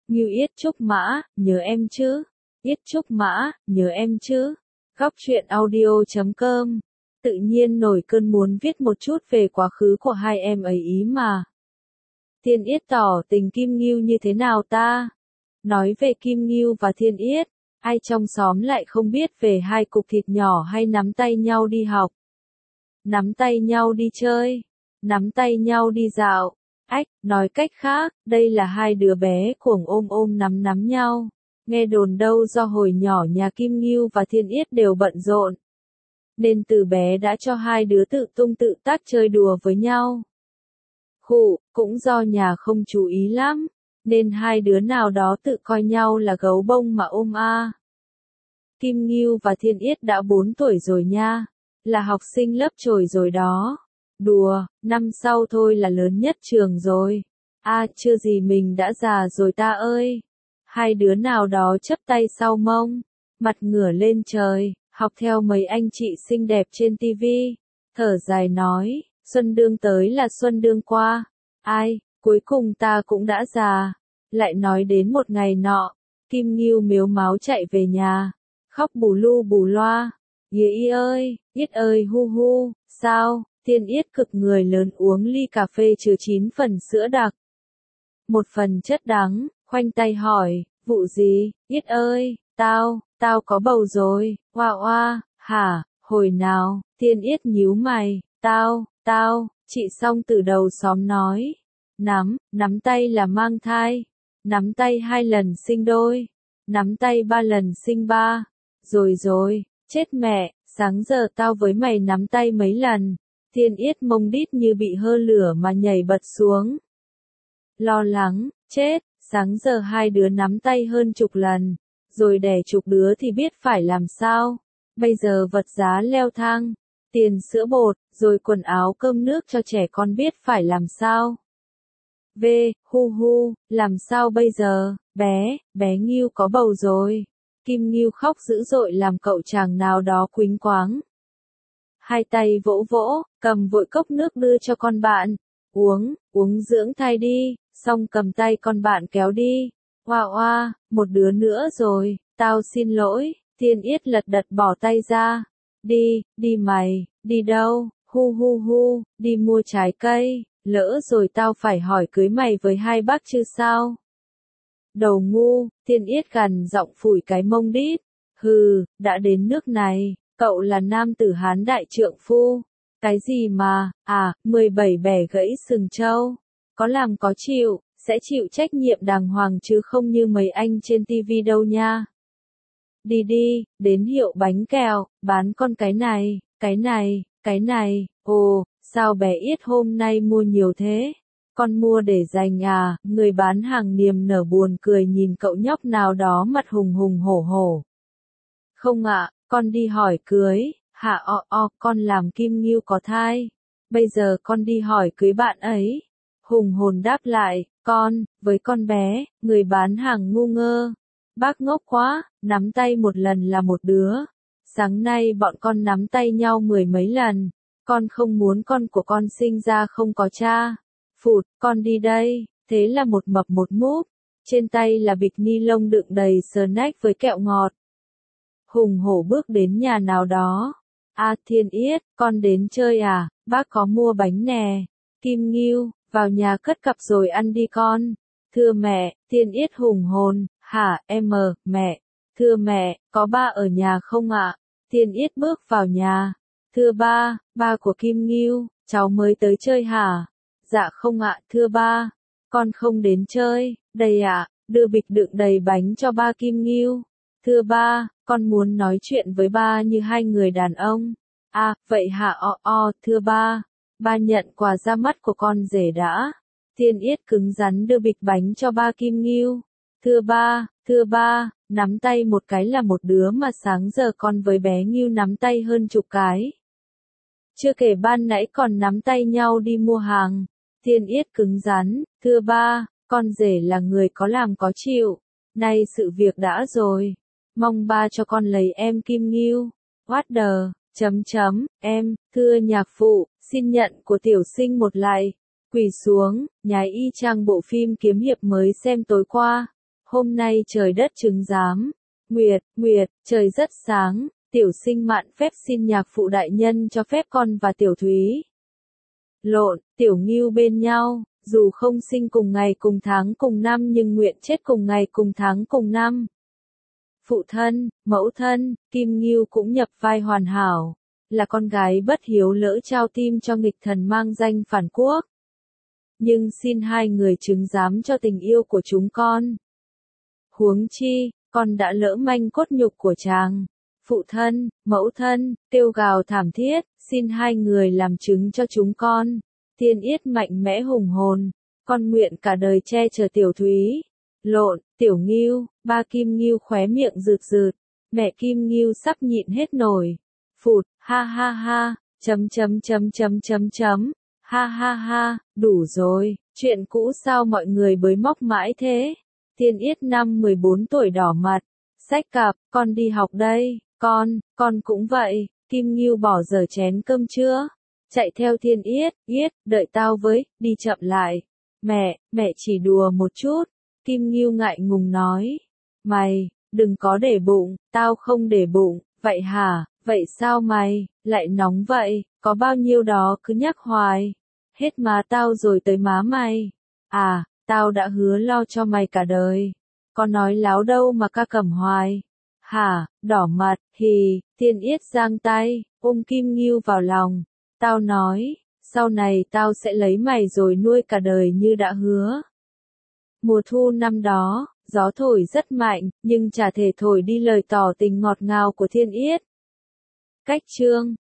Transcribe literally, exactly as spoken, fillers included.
Ngưu Yết Trúc Mã, nhớ em chứ? Yết Trúc Mã, nhớ em chứ? Góc truyện audio chấm com. Tự nhiên nổi cơn muốn viết một chút về quá khứ của hai em ấy ý mà. Thiên Yết tỏ tình Kim Ngưu như thế nào ta? Nói về Kim Ngưu và Thiên Yết, ai trong xóm lại không biết về hai cục thịt nhỏ hay nắm tay nhau đi học, nắm tay nhau đi chơi, nắm tay nhau đi dạo. Ách, nói cách khác, đây là hai đứa bé cuồng ôm ôm nắm nắm nhau. Nghe đồn đâu do hồi nhỏ nhà Kim Ngưu và Thiên Yết đều bận rộn, nên từ bé đã cho hai đứa tự tung tự tác chơi đùa với nhau. Khụ, cũng do nhà không chú ý lắm, nên hai đứa nào đó tự coi nhau là gấu bông mà ôm a. Kim Ngưu và Thiên Yết đã bốn tuổi rồi nha, là học sinh lớp chồi rồi đó. Đùa, năm sau thôi là lớn nhất trường rồi. A, à, chưa gì mình đã già rồi ta ơi. Hai đứa nào đó chắp tay sau mông, mặt ngửa lên trời, học theo mấy anh chị xinh đẹp trên tivi, thở dài nói, xuân đương tới là xuân đương qua. Ai, cuối cùng ta cũng đã già. Lại nói đến một ngày nọ, Kim Ngưu mếu máo chạy về nhà, khóc bù lu bù loa. Yế y ơi, Yết ơi hu hu, sao? Thiên Yết cực người lớn uống ly cà phê chứa chín phần sữa đặc, một phần chất đắng, khoanh tay hỏi, vụ gì? Yết ơi, tao, tao có bầu rồi. Oa oa, hả, hồi nào? Thiên Yết nhíu mày, tao, tao, chị xong từ đầu xóm nói, nắm, nắm tay là mang thai, nắm tay hai lần sinh đôi, nắm tay ba lần sinh ba, rồi rồi, chết mẹ, sáng giờ tao với mày nắm tay mấy lần. Thiên Yết mông đít như bị hơ lửa mà nhảy bật xuống. Lo lắng, chết, sáng giờ hai đứa nắm tay hơn chục lần, rồi đẻ chục đứa thì biết phải làm sao. Bây giờ vật giá leo thang, tiền sữa bột, rồi quần áo cơm nước cho trẻ con biết phải làm sao. V, hu hu, làm sao bây giờ, bé, bé Ngưu có bầu rồi. Kim Ngưu khóc dữ dội làm cậu chàng nào đó quýnh quáng. Hai tay vỗ vỗ, cầm vội cốc nước đưa cho con bạn. Uống, uống dưỡng thai đi, xong cầm tay con bạn kéo đi. Oa oa, một đứa nữa rồi, tao xin lỗi. Thiên Yết lật đật bỏ tay ra. Đi, đi mày, đi đâu? Hu hu hu, đi mua trái cây, lỡ rồi tao phải hỏi cưới mày với hai bác chứ sao? Đầu ngu, Thiên Yết gằn giọng phủi cái mông đít. Hừ, đã đến nước này. Cậu là nam tử Hán đại trượng phu. Cái gì mà, à, mười bảy bẻ gãy sừng trâu. Có làm có chịu, sẽ chịu trách nhiệm đàng hoàng chứ không như mấy anh trên tivi đâu nha. Đi đi, đến hiệu bánh kẹo, bán con cái này, cái này, cái này. Ồ, sao bé Yết hôm nay mua nhiều thế? Con mua để dành à? Người bán hàng niềm nở buồn cười nhìn cậu nhóc nào đó mặt hùng hùng hổ hổ. Không ạ. Con đi hỏi cưới, hả o o, con làm Kim Ngưu có thai. Bây giờ con đi hỏi cưới bạn ấy. Hùng hồn đáp lại, con, với con bé, người bán hàng ngu ngơ. Bác ngốc quá, nắm tay một lần là một đứa. Sáng nay bọn con nắm tay nhau mười mấy lần. Con không muốn con của con sinh ra không có cha. Phụt, con đi đây. Thế là một mập một múp. Trên tay là bịch ni lông đựng đầy snack với kẹo ngọt. Hùng hổ bước đến nhà nào đó. A, Thiên Yết, con đến chơi à, bác có mua bánh nè. Kim Ngưu, vào nhà cất cặp rồi ăn đi con. Thưa mẹ, Thiên Yết hùng hồn, hả, em, mẹ. Thưa mẹ, có ba ở nhà không ạ? Thiên Yết bước vào nhà. Thưa ba, ba của Kim Ngưu, cháu mới tới chơi hả? Dạ không ạ, thưa ba. Con không đến chơi, đây ạ, đưa bịch đựng đầy bánh cho ba Kim Ngưu. Thưa ba, con muốn nói chuyện với ba như hai người đàn ông. À, vậy hả o o, thưa ba. Ba nhận quà ra mắt của con rể đã. Thiên Yết cứng rắn đưa bịch bánh cho ba Kim Ngưu. Thưa ba, thưa ba, nắm tay một cái là một đứa mà sáng giờ con với bé Ngưu nắm tay hơn chục cái. Chưa kể ban nãy còn nắm tay nhau đi mua hàng. Thiên Yết cứng rắn, thưa ba, con rể là người có làm có chịu. Nay sự việc đã rồi. Mong ba cho con lấy em Kim Ngưu. What the, chấm chấm, em, thưa nhạc phụ, xin nhận của tiểu sinh một lại. Quỳ xuống, nhái y chang bộ phim kiếm hiệp mới xem tối qua. Hôm nay trời đất chứng giám. Nguyệt, Nguyệt, trời rất sáng, tiểu sinh mạn phép xin nhạc phụ đại nhân cho phép con và tiểu Thúy. Lộn, tiểu Ngưu bên nhau, dù không sinh cùng ngày cùng tháng cùng năm nhưng nguyện chết cùng ngày cùng tháng cùng năm. Phụ thân, mẫu thân, Kim Ngưu cũng nhập vai hoàn hảo, là con gái bất hiếu lỡ trao tim cho nghịch thần mang danh phản quốc. Nhưng xin hai người chứng giám cho tình yêu của chúng con. Huống chi, con đã lỡ manh cốt nhục của chàng. Phụ thân, mẫu thân, kêu gào thảm thiết, xin hai người làm chứng cho chúng con. Tiên Yết mạnh mẽ hùng hồn, con nguyện cả đời che chở tiểu Thúy. Lộn, tiểu Ngưu, ba Kim Ngưu khóe miệng rượt rượt, mẹ Kim Ngưu sắp nhịn hết nổi. Phụt, ha ha ha, chấm chấm chấm chấm chấm chấm, ha ha ha, đủ rồi, chuyện cũ sao mọi người bới móc mãi thế. Tiên Yết năm mười bốn tuổi đỏ mặt, xách cặp, con đi học đây, con, con cũng vậy. Kim Ngưu bỏ dở chén cơm trưa, chạy theo Tiên Yết, Yết, đợi tao với, đi chậm lại. Mẹ, mẹ chỉ đùa một chút. Kim Ngưu ngại ngùng nói. Mày, đừng có để bụng, tao không để bụng, vậy hả, vậy sao mày, lại nóng vậy, có bao nhiêu đó cứ nhắc hoài. Hết má tao rồi tới má mày. À, tao đã hứa lo cho mày cả đời. Có nói láo đâu mà ca cẩm hoài. Hả, đỏ mặt, hì, Tiên Yết giang tay, ôm Kim Ngưu vào lòng. Tao nói, sau này tao sẽ lấy mày rồi nuôi cả đời như đã hứa. Mùa thu năm đó, gió thổi rất mạnh, nhưng chả thể thổi đi lời tỏ tình ngọt ngào của Tiên Yết. Cách chương